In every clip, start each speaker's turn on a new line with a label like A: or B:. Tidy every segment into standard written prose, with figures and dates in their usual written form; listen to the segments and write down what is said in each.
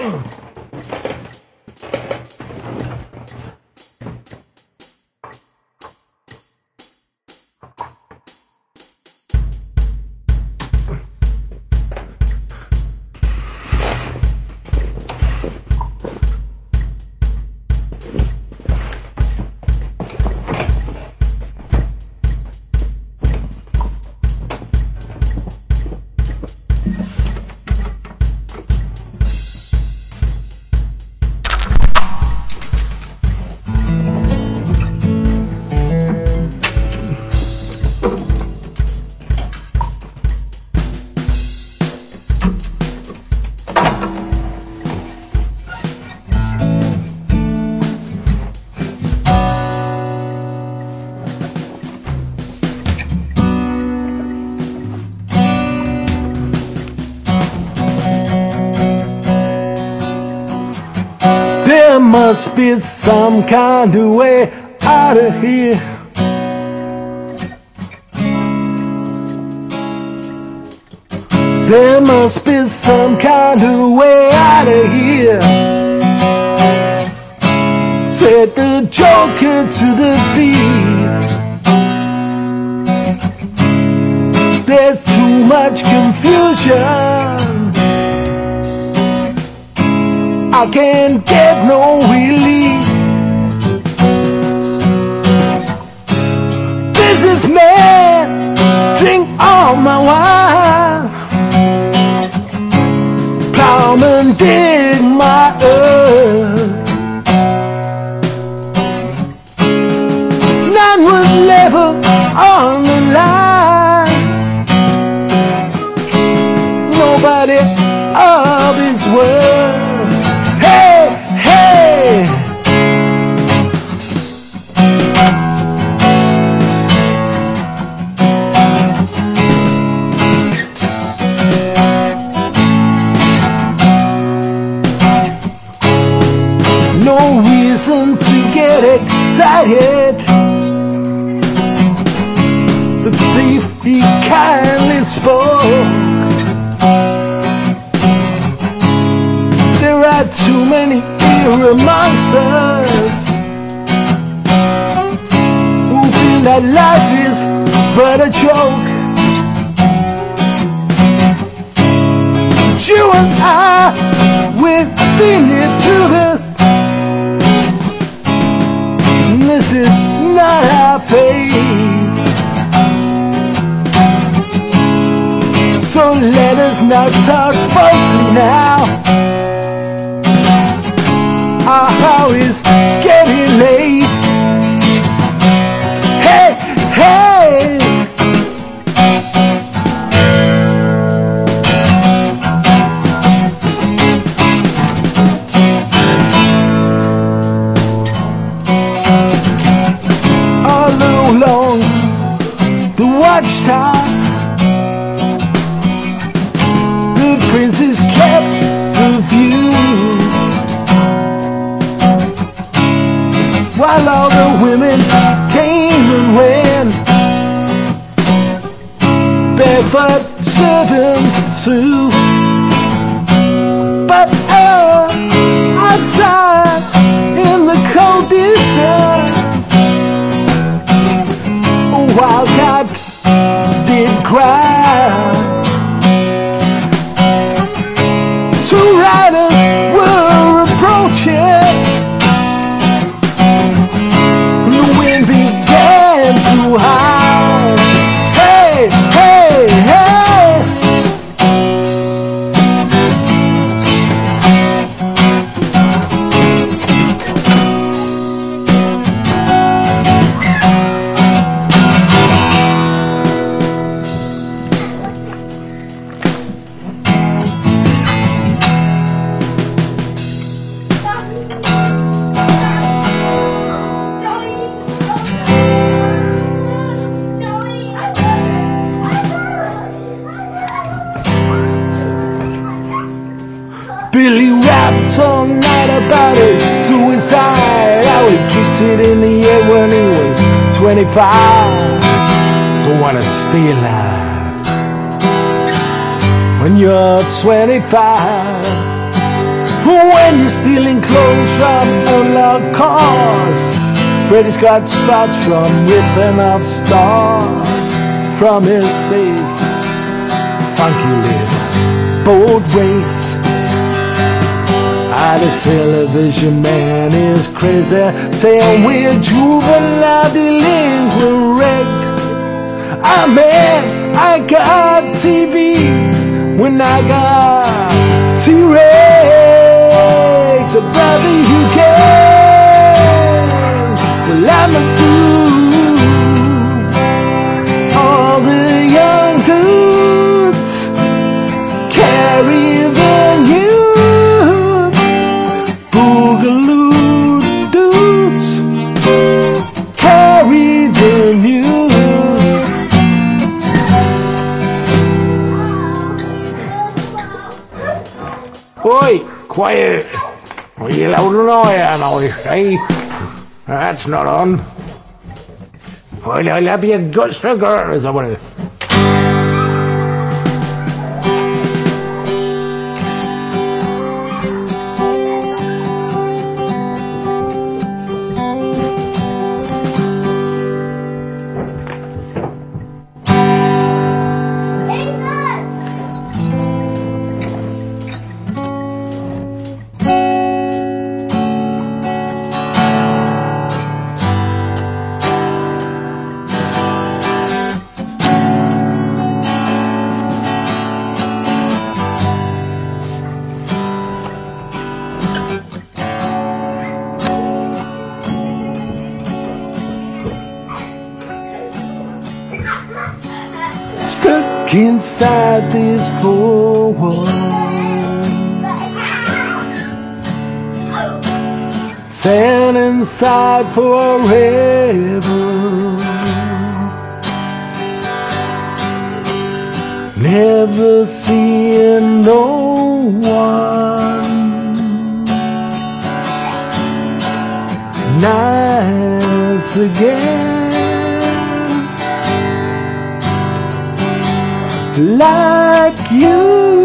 A: There must be some kind of way out of here. There must be some kind of way out of here, said the joker to the thief. There's too much confusion, I can't get no relief. Businessman, drink all my wine. Plowman, dig my earth. None was level on the line. Nobody of his worth. Hey, hey. No reason to get excited. The thief, he kindly spoke. There are too many eerie monsters who feel that life is but a joke. But you and I, we've been here through this. This is not our fate. So let us not talk falsely now. Our hour is getting late. Hey, hey. All along the watchtower, the princess kept her view, while all the women came and went, barefoot servants too. But outside in the cold distance, a wildcat did cry. Two riders were approaching, the wind began to howl. Hey, hey, hey. Billy rapped all night about his suicide, how he kicked it in the air when he was 25. Don't wanna stay alive when you're 25. When you're stealing clothes from unlocked cars, Freddy's got spots from ripping off stars from his face. Funky little boat race. The television man is crazy, saying we're juvenile delinquent wrecks. I got TV when I got T-Rex. Brother, you can. Well, I'm a dude. All the young dudes carry the news. Boogaloo dudes carry the news. Oi, quiet. Are you loud and I know, eh? That's not on. Well, I'll have your guts for girls, I want to. Stuck inside these four walls, sand inside forever, never seeing no one nice again. Like you,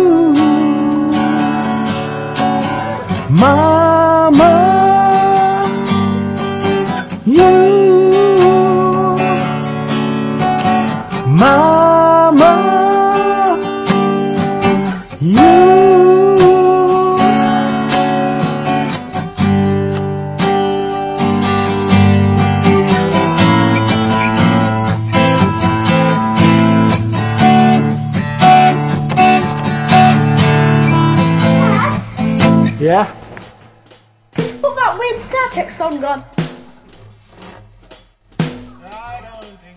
A: Mama, you, Mama, you. Yeah?
B: What that weird Star Trek song gone?
C: I don't think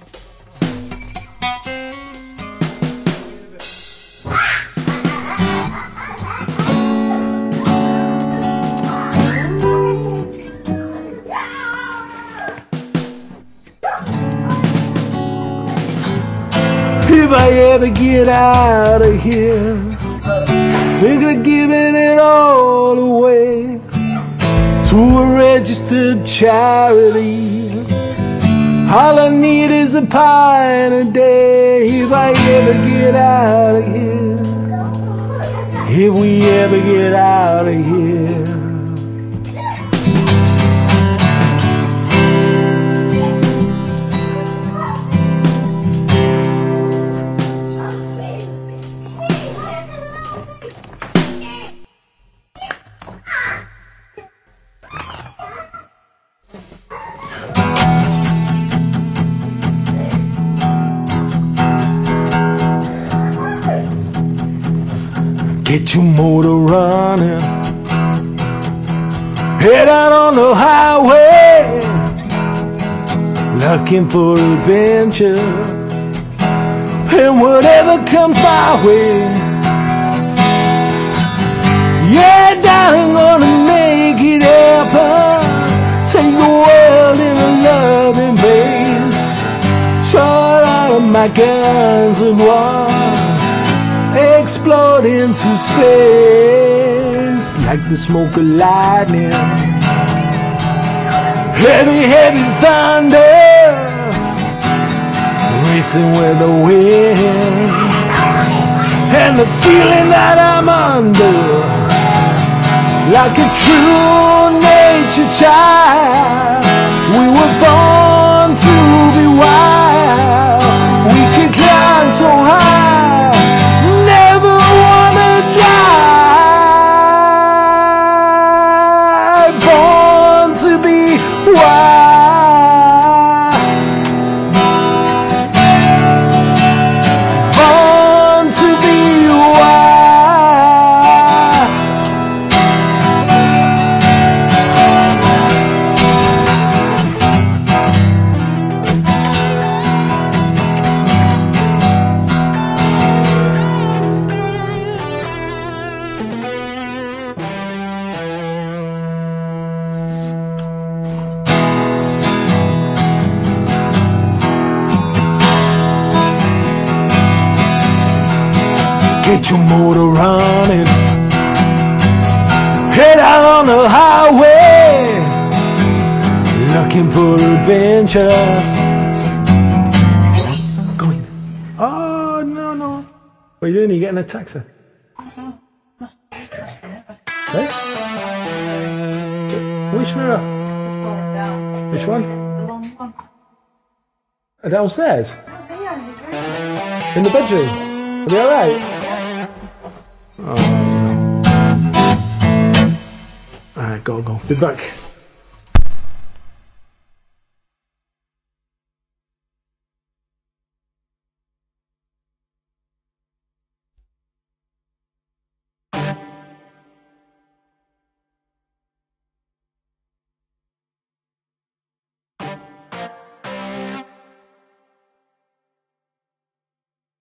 A: If I ever get out of here, think of giving it all away to a registered charity. All I need is a pint a day. If I ever get out of here, if we ever get out of here. Get your motor running, head out on the highway, looking for adventure, and whatever comes my way. Yeah, darling, gonna make it happen. Take the world in a loving embrace. Short out of my guns and walls, explode into space like the smoke of lightning. Heavy, heavy thunder racing with the wind, and the feeling that I'm under like a true nature child. We were born to be wild. We can climb so high, never wanna die. Born to be wild. Born to be wild. Get your motor running, head out on the highway, looking for adventure. Going. Oh, no. What are you doing? Are you getting a taxi? Hey? Which mirror? Which one? Downstairs? In the bedroom? Are they alright? Oh. Alright, go. Be back.